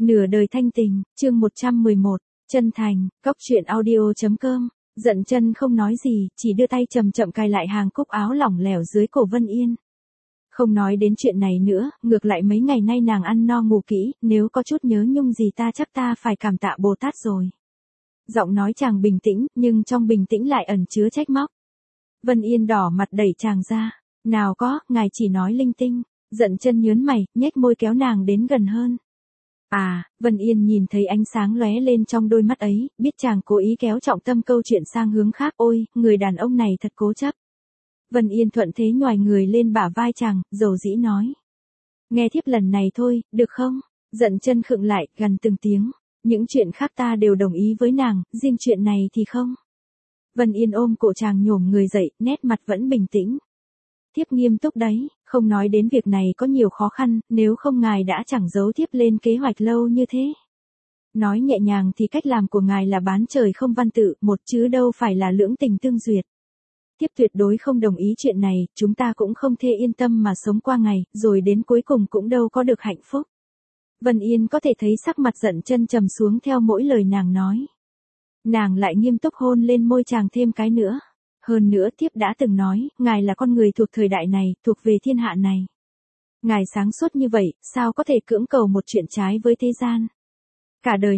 Nửa đời thanh tình, chương 111, chân thành, cóc truyện audio.com. Dận chân không nói gì, chỉ đưa tay chậm chậm cài lại hàng cúc áo lỏng lẻo dưới cổ Vân Yên. Không nói đến chuyện này nữa, ngược lại mấy ngày nay nàng ăn no ngủ kỹ, nếu có chút nhớ nhung gì ta chắc ta phải cảm tạ Bồ Tát rồi. Giọng nói chàng bình tĩnh, nhưng trong bình tĩnh lại ẩn chứa trách móc. Vân Yên đỏ mặt đẩy chàng ra. Nào có, ngài chỉ nói linh tinh. Dận chân nhớn mày, nhếch môi kéo nàng đến gần hơn. À, Vân Yên nhìn thấy ánh sáng lóe lên trong đôi mắt ấy, biết chàng cố ý kéo trọng tâm câu chuyện sang hướng khác. Ôi, người đàn ông này thật cố chấp. Vân Yên thuận thế nhoài người lên bả vai chàng, dầu dĩ nói. Nghe thiếp lần này thôi, được không? Dận chân khựng lại, gần từng tiếng. Những chuyện khác ta đều đồng ý với nàng, riêng chuyện này thì không. Vân Yên ôm cổ chàng nhổm người dậy, nét mặt vẫn bình tĩnh. Thiếp nghiêm túc đấy, không nói đến việc này có nhiều khó khăn, nếu không ngài đã chẳng giấu thiếp lên kế hoạch lâu như thế. Nói nhẹ nhàng thì cách làm của ngài là bán trời không văn tự, một chứ đâu phải là lưỡng tình tương duyệt. Thiếp tuyệt đối không đồng ý chuyện này, chúng ta cũng không thể yên tâm mà sống qua ngày, rồi đến cuối cùng cũng đâu có được hạnh phúc. Vân Yên có thể thấy sắc mặt Dận chân trầm xuống theo mỗi lời nàng nói. Nàng lại nghiêm túc hôn lên môi chàng thêm cái nữa. Hơn nữa thiếp đã từng nói, ngài là con người thuộc thời đại này, thuộc về thiên hạ này. Ngài sáng suốt như vậy, sao có thể cưỡng cầu một chuyện trái với thế gian? Cả đời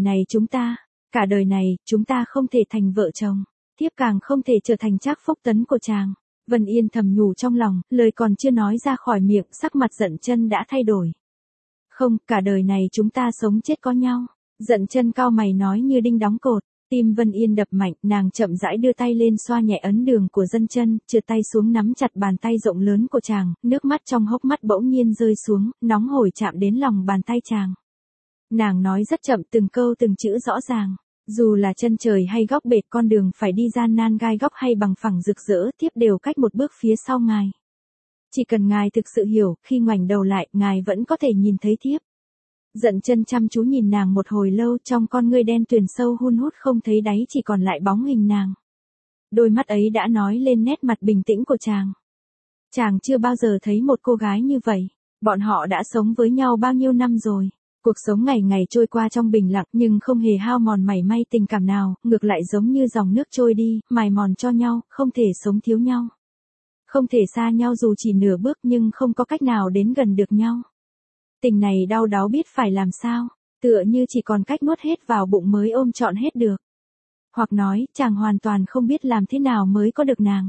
này chúng ta không thể thành vợ chồng. Thiếp càng không thể trở thành trác phúc tấn của chàng. Vân Yên thầm nhủ trong lòng, lời còn chưa nói ra khỏi miệng, sắc mặt Dận chân đã thay đổi. Không, cả đời này chúng ta sống chết có nhau. Dận chân cau mày nói như đinh đóng cột. Tim Vân Yên đập mạnh, nàng chậm rãi đưa tay lên xoa nhẹ ấn đường của Dận chân, trượt tay xuống nắm chặt bàn tay rộng lớn của chàng, nước mắt trong hốc mắt bỗng nhiên rơi xuống, nóng hổi chạm đến lòng bàn tay chàng. Nàng nói rất chậm, từng câu từng chữ rõ ràng. Dù là chân trời hay góc bệt, con đường phải đi gian nan gai góc hay bằng phẳng rực rỡ, thiếp đều cách một bước phía sau ngài. Chỉ cần ngài thực sự hiểu, khi ngoảnh đầu lại, ngài vẫn có thể nhìn thấy thiếp. Dận chân chăm chú nhìn nàng một hồi lâu, trong con ngươi đen tuyền sâu hun hút không thấy đáy, chỉ còn lại bóng hình nàng. Đôi mắt ấy đã nói lên nét mặt bình tĩnh của chàng. Chàng chưa bao giờ thấy một cô gái như vậy. Bọn họ đã sống với nhau bao nhiêu năm rồi. Cuộc sống ngày ngày trôi qua trong bình lặng nhưng không hề hao mòn mảy may tình cảm nào, ngược lại giống như dòng nước trôi đi, mài mòn cho nhau, không thể sống thiếu nhau. Không thể xa nhau dù chỉ nửa bước nhưng không có cách nào đến gần được nhau. Tình này đau đáu biết phải làm sao, tựa như chỉ còn cách nuốt hết vào bụng mới ôm trọn hết được. Hoặc nói, chàng hoàn toàn không biết làm thế nào mới có được nàng.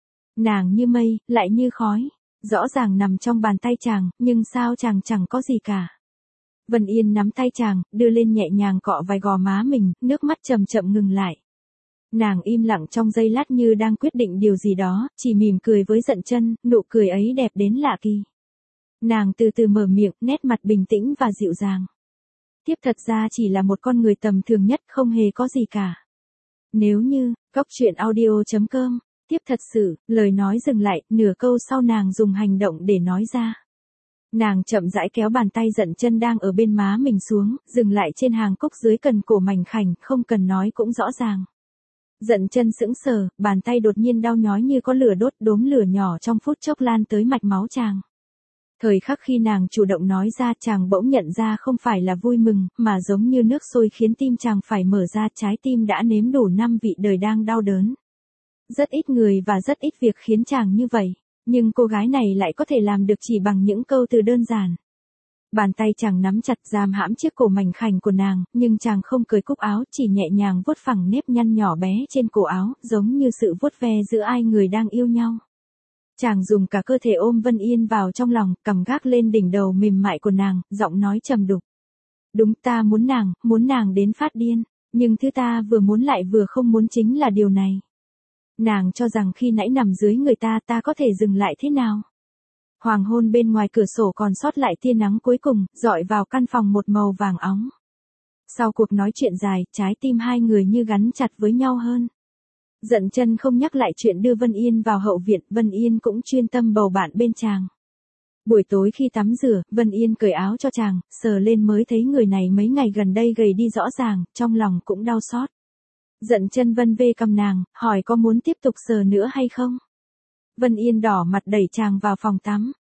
Nàng như mây, lại như khói, rõ ràng nằm trong bàn tay chàng, nhưng sao chàng chẳng có gì cả. Vân Yên nắm tay chàng, đưa lên nhẹ nhàng cọ vài gò má mình, nước mắt chậm chậm ngừng lại. Nàng im lặng trong giây lát như đang quyết định điều gì đó, chỉ mỉm cười với Dận chân, nụ cười ấy đẹp đến lạ kỳ. Nàng từ từ mở miệng, nét mặt bình tĩnh và dịu dàng. Thiếp thật ra chỉ là một con người tầm thường nhất, không hề có gì cả. Nếu như, cóc truyện audio.com, thiếp thật sự, lời nói dừng lại, nửa câu sau nàng dùng hành động để nói ra. Nàng chậm rãi kéo bàn tay Dận chân đang ở bên má mình xuống, dừng lại trên hàng cúc dưới cần cổ mảnh khảnh, không cần nói cũng rõ ràng. Dận chân sững sờ, bàn tay đột nhiên đau nhói như có lửa đốt, đốm lửa nhỏ trong phút chốc lan tới mạch máu chàng. Thời khắc khi nàng chủ động nói ra, chàng bỗng nhận ra không phải là vui mừng, mà giống như nước sôi khiến tim chàng phải mở ra, trái tim đã nếm đủ 5 vị đời đang đau đớn. Rất ít người và rất ít việc khiến chàng như vậy, nhưng cô gái này lại có thể làm được chỉ bằng những câu từ đơn giản. Bàn tay chàng nắm chặt giam hãm chiếc cổ mảnh khảnh của nàng, nhưng chàng không cởi cúc áo, chỉ nhẹ nhàng vuốt phẳng nếp nhăn nhỏ bé trên cổ áo, giống như sự vuốt ve giữa hai người đang yêu nhau. Chàng dùng cả cơ thể ôm Vân Yên vào trong lòng, cầm gác lên đỉnh đầu mềm mại của nàng, giọng nói trầm đục. Đúng, ta muốn nàng đến phát điên, nhưng thứ ta vừa muốn lại vừa không muốn chính là điều này. Nàng cho rằng khi nãy nằm dưới người ta có thể dừng lại thế nào? Hoàng hôn bên ngoài cửa sổ còn sót lại tia nắng cuối cùng, dọi vào căn phòng một màu vàng óng. Sau cuộc nói chuyện dài, trái tim hai người như gắn chặt với nhau hơn. Dận chân không nhắc lại chuyện đưa Vân Yên vào hậu viện, Vân Yên cũng chuyên tâm bầu bạn bên chàng. Buổi tối khi tắm rửa, Vân Yên cởi áo cho chàng, sờ lên mới thấy người này mấy ngày gần đây gầy đi rõ ràng, trong lòng cũng đau xót. Dận chân vân vê cằm nàng, hỏi có muốn tiếp tục sờ nữa hay không? Vân Yên đỏ mặt đẩy chàng vào phòng tắm.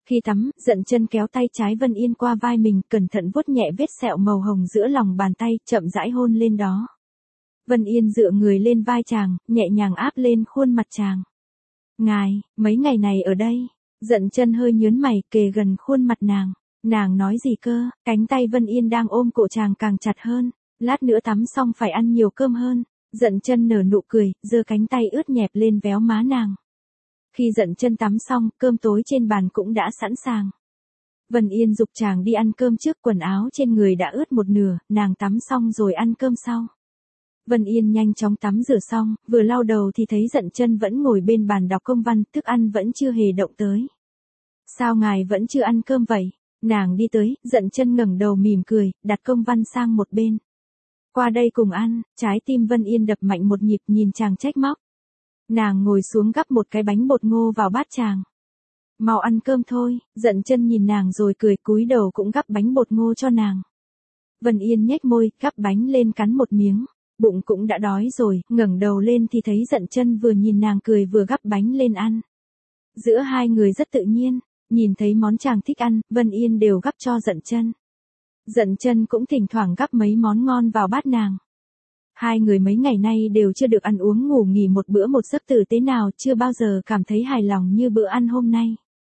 Khi tắm, Dận Chân kéo tay trái Vân Yên qua vai mình, cẩn thận vuốt nhẹ vết sẹo màu hồng giữa lòng bàn tay, chậm rãi hôn lên đó. Vân Yên dựa người lên vai chàng, nhẹ nhàng áp lên khuôn mặt chàng. Ngài, mấy ngày này ở đây. Dận Chân hơi nhớn mày, kề gần khuôn mặt nàng. Nàng nói gì cơ? Cánh tay Vân Yên đang ôm cổ chàng càng chặt hơn. Lát nữa tắm xong phải ăn nhiều cơm hơn. Dận Chân nở nụ cười, giơ cánh tay ướt nhẹp lên véo má nàng. Khi Dận Chân tắm xong, cơm tối trên bàn cũng đã sẵn sàng. Vân Yên giục chàng đi ăn cơm trước, quần áo trên người đã ướt một nửa, nàng tắm xong rồi ăn cơm sau. Vân Yên nhanh chóng tắm rửa xong, vừa lau đầu thì thấy Dận Chân vẫn ngồi bên bàn đọc công văn, thức ăn vẫn chưa hề động tới. Sao ngài vẫn chưa ăn cơm vậy? Nàng đi tới, Dận Chân ngẩng đầu mỉm cười, đặt công văn sang một bên. Qua đây cùng ăn. Trái tim Vân Yên đập mạnh một nhịp, nhìn chàng trách móc. Nàng ngồi xuống gắp một cái bánh bột ngô vào bát chàng. Mau ăn cơm thôi. Dận Chân nhìn nàng rồi cười, cúi đầu cũng gắp bánh bột ngô cho nàng. Vân Yên nhếch môi, gắp bánh lên cắn một miếng. Bụng cũng đã đói rồi, ngẩng đầu lên thì thấy Dận Chân vừa nhìn nàng cười vừa gắp bánh lên ăn. Giữa hai người rất tự nhiên, nhìn thấy món chàng thích ăn, Vân Yên đều gắp cho Dận Chân. Dận Chân cũng thỉnh thoảng gắp mấy món ngon vào bát nàng. Hai người mấy ngày nay đều chưa được ăn uống ngủ nghỉ một bữa một giấc tử tế nào, chưa bao giờ cảm thấy hài lòng như bữa ăn hôm nay.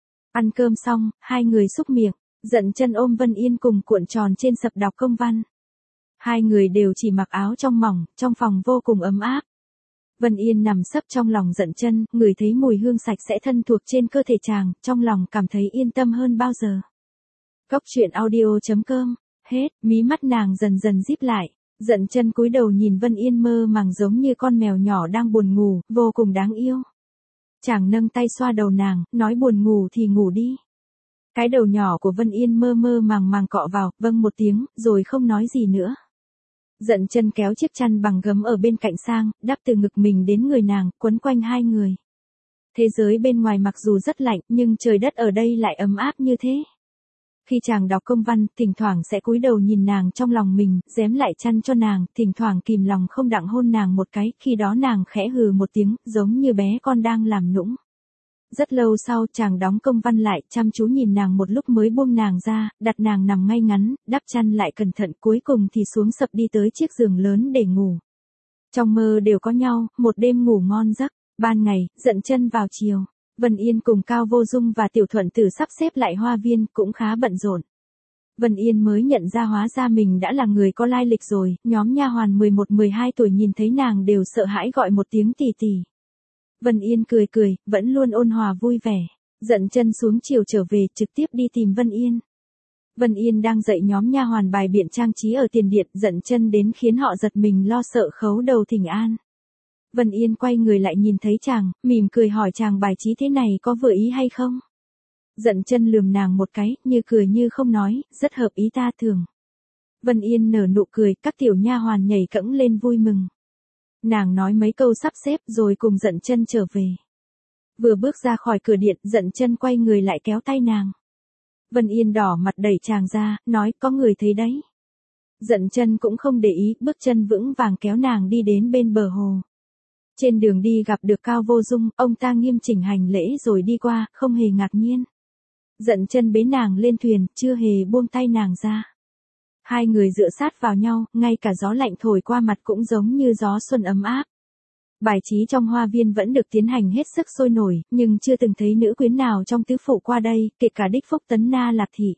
Ăn cơm xong, hai người xúc miệng, Dận Chân ôm Vân Yên cùng cuộn tròn trên sập đọc công văn. Hai người đều chỉ mặc áo trong mỏng, trong phòng vô cùng ấm áp. Vân Yên nằm sấp trong lòng Dận Chân, ngửi thấy mùi hương sạch sẽ thân thuộc trên cơ thể chàng, trong lòng cảm thấy yên tâm hơn bao giờ. Cốc truyện audio.com. Hết, mí mắt nàng dần dần díp lại. Dận Chân cúi đầu nhìn Vân Yên mơ màng giống như con mèo nhỏ đang buồn ngủ, vô cùng đáng yêu. Chàng nâng tay xoa đầu nàng, nói buồn ngủ thì ngủ đi. Cái đầu nhỏ của Vân Yên mơ mơ màng màng cọ vào, vâng một tiếng, rồi không nói gì nữa. Dận Chân kéo chiếc chăn bằng gấm ở bên cạnh sang, đắp từ ngực mình đến người nàng, quấn quanh hai người. Thế giới bên ngoài mặc dù rất lạnh, nhưng trời đất ở đây lại ấm áp như thế. Khi chàng đọc công văn, thỉnh thoảng sẽ cúi đầu nhìn nàng trong lòng mình, rém lại chăn cho nàng, thỉnh thoảng kìm lòng không đặng hôn nàng một cái, khi đó nàng khẽ hừ một tiếng, giống như bé con đang làm nũng. Rất lâu sau, chàng đóng công văn lại, chăm chú nhìn nàng một lúc mới buông nàng ra, đặt nàng nằm ngay ngắn, đắp chăn lại cẩn thận, cuối cùng thì xuống sập đi tới chiếc giường lớn để ngủ. Trong mơ đều có nhau, một đêm ngủ ngon giấc. Ban ngày, Dận Chân vào chiều. Vân Yên cùng Cao Vô Dung và Tiểu Thuận Tử sắp xếp lại hoa viên, cũng khá bận rộn. Vân Yên mới nhận ra hóa ra mình đã là người có lai lịch rồi, nhóm nha hoàn 11-12 tuổi nhìn thấy nàng đều sợ hãi gọi một tiếng tỷ tỷ. Vân Yên cười cười, vẫn luôn ôn hòa vui vẻ. Dận Chân xuống chiều trở về, trực tiếp đi tìm Vân Yên. Vân Yên đang dạy nhóm nha hoàn bài biện trang trí ở tiền điện, Dận Chân đến khiến họ giật mình lo sợ khấu đầu thỉnh an. Vân Yên quay người lại nhìn thấy chàng, mỉm cười hỏi chàng bài trí thế này có vừa ý hay không? Dận Chân lườm nàng một cái, như cười như không nói, rất hợp ý ta thường. Vân Yên nở nụ cười, các tiểu nha hoàn nhảy cẫng lên vui mừng. Nàng nói mấy câu sắp xếp rồi cùng Dận Chân trở về. Vừa bước ra khỏi cửa điện, Dận Chân quay người lại kéo tay nàng. Vân Yên đỏ mặt đẩy chàng ra, nói có người thấy đấy. Dận Chân cũng không để ý, bước chân vững vàng kéo nàng đi đến bên bờ hồ. Trên đường đi gặp được Cao Vô Dung, ông ta nghiêm chỉnh hành lễ rồi đi qua, không hề ngạc nhiên. Dận Chân bế nàng lên thuyền, chưa hề buông tay nàng ra. Hai người dựa sát vào nhau, ngay cả gió lạnh thổi qua mặt cũng giống như gió xuân ấm áp. Bài trí trong hoa viên vẫn được tiến hành hết sức sôi nổi, nhưng chưa từng thấy nữ quyến nào trong tứ phủ qua đây, kể cả đích Phúc Tấn Na Lạc Thị.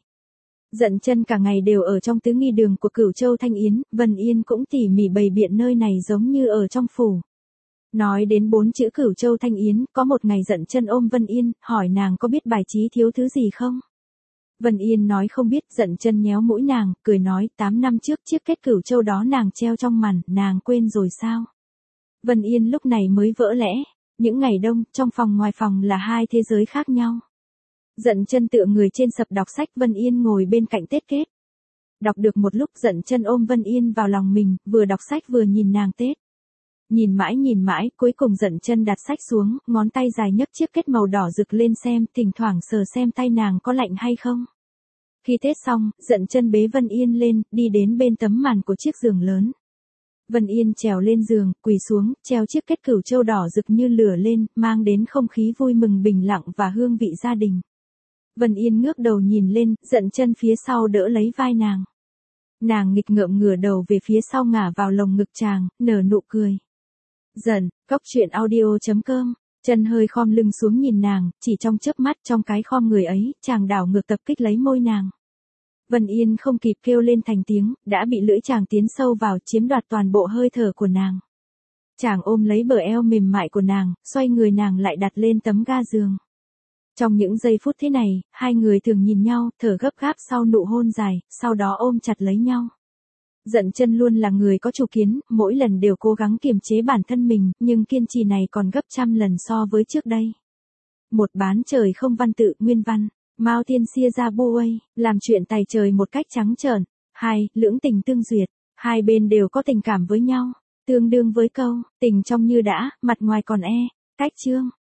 Dận Chân cả ngày đều ở trong tứ nghi đường của Cửu Châu Thanh Yến, Vân Yên cũng tỉ mỉ bày biện nơi này giống như ở trong phủ. Nói đến 4 chữ Cửu Châu Thanh Yến, có một ngày Dận Chân ôm Vân Yên, hỏi nàng có biết bài trí thiếu thứ gì không? Vân Yên nói không biết, Dận Chân nhéo mũi nàng, cười nói 8 năm trước chiếc kết Cửu Châu đó nàng treo trong màn, nàng quên rồi sao? Vân Yên lúc này mới vỡ lẽ, những ngày đông, trong phòng ngoài phòng là hai thế giới khác nhau. Dận Chân tựa người trên sập đọc sách, Vân Yên ngồi bên cạnh tết kết. Đọc được một lúc Dận Chân ôm Vân Yên vào lòng mình, vừa đọc sách vừa nhìn nàng tết. Nhìn mãi, cuối cùng Dận Chân đặt sách xuống, ngón tay dài nhấc chiếc kết màu đỏ rực lên xem, thỉnh thoảng sờ xem tay nàng có lạnh hay không. Khi tết xong, Dận Chân bế Vân Yên lên, đi đến bên tấm màn của chiếc giường lớn. Vân Yên trèo lên giường, quỳ xuống, treo chiếc kết Cửu Châu đỏ rực như lửa lên, mang đến không khí vui mừng bình lặng và hương vị gia đình. Vân Yên ngước đầu nhìn lên, Dận Chân phía sau đỡ lấy vai nàng. Nàng nghịch ngợm ngửa đầu về phía sau ngả vào lồng ngực chàng, nở nụ cười. Dần, cóc truyện audio.com. Chân hơi khom lưng xuống nhìn nàng, chỉ trong chớp mắt trong cái khom người ấy, chàng đảo ngược tập kích lấy môi nàng. Vân Yên không kịp kêu lên thành tiếng, đã bị lưỡi chàng tiến sâu vào chiếm đoạt toàn bộ hơi thở của nàng. Chàng ôm lấy bờ eo mềm mại của nàng, xoay người nàng lại đặt lên tấm ga giường. Trong những giây phút thế này, hai người thường nhìn nhau, thở gấp gáp sau nụ hôn dài, sau đó ôm chặt lấy nhau. Dận Chân luôn là người có chủ kiến, mỗi lần đều cố gắng kiềm chế bản thân mình, nhưng kiên trì này còn gấp trăm lần so với trước đây. Một bán trời không văn tự, nguyên văn. Mao Tiên Xia Ra Buây, làm chuyện tài trời một cách trắng trợn. 2. Lưỡng tình tương duyệt. Hai bên đều có tình cảm với nhau. Tương đương với câu, tình trong như đã, mặt ngoài còn e. Cách chương.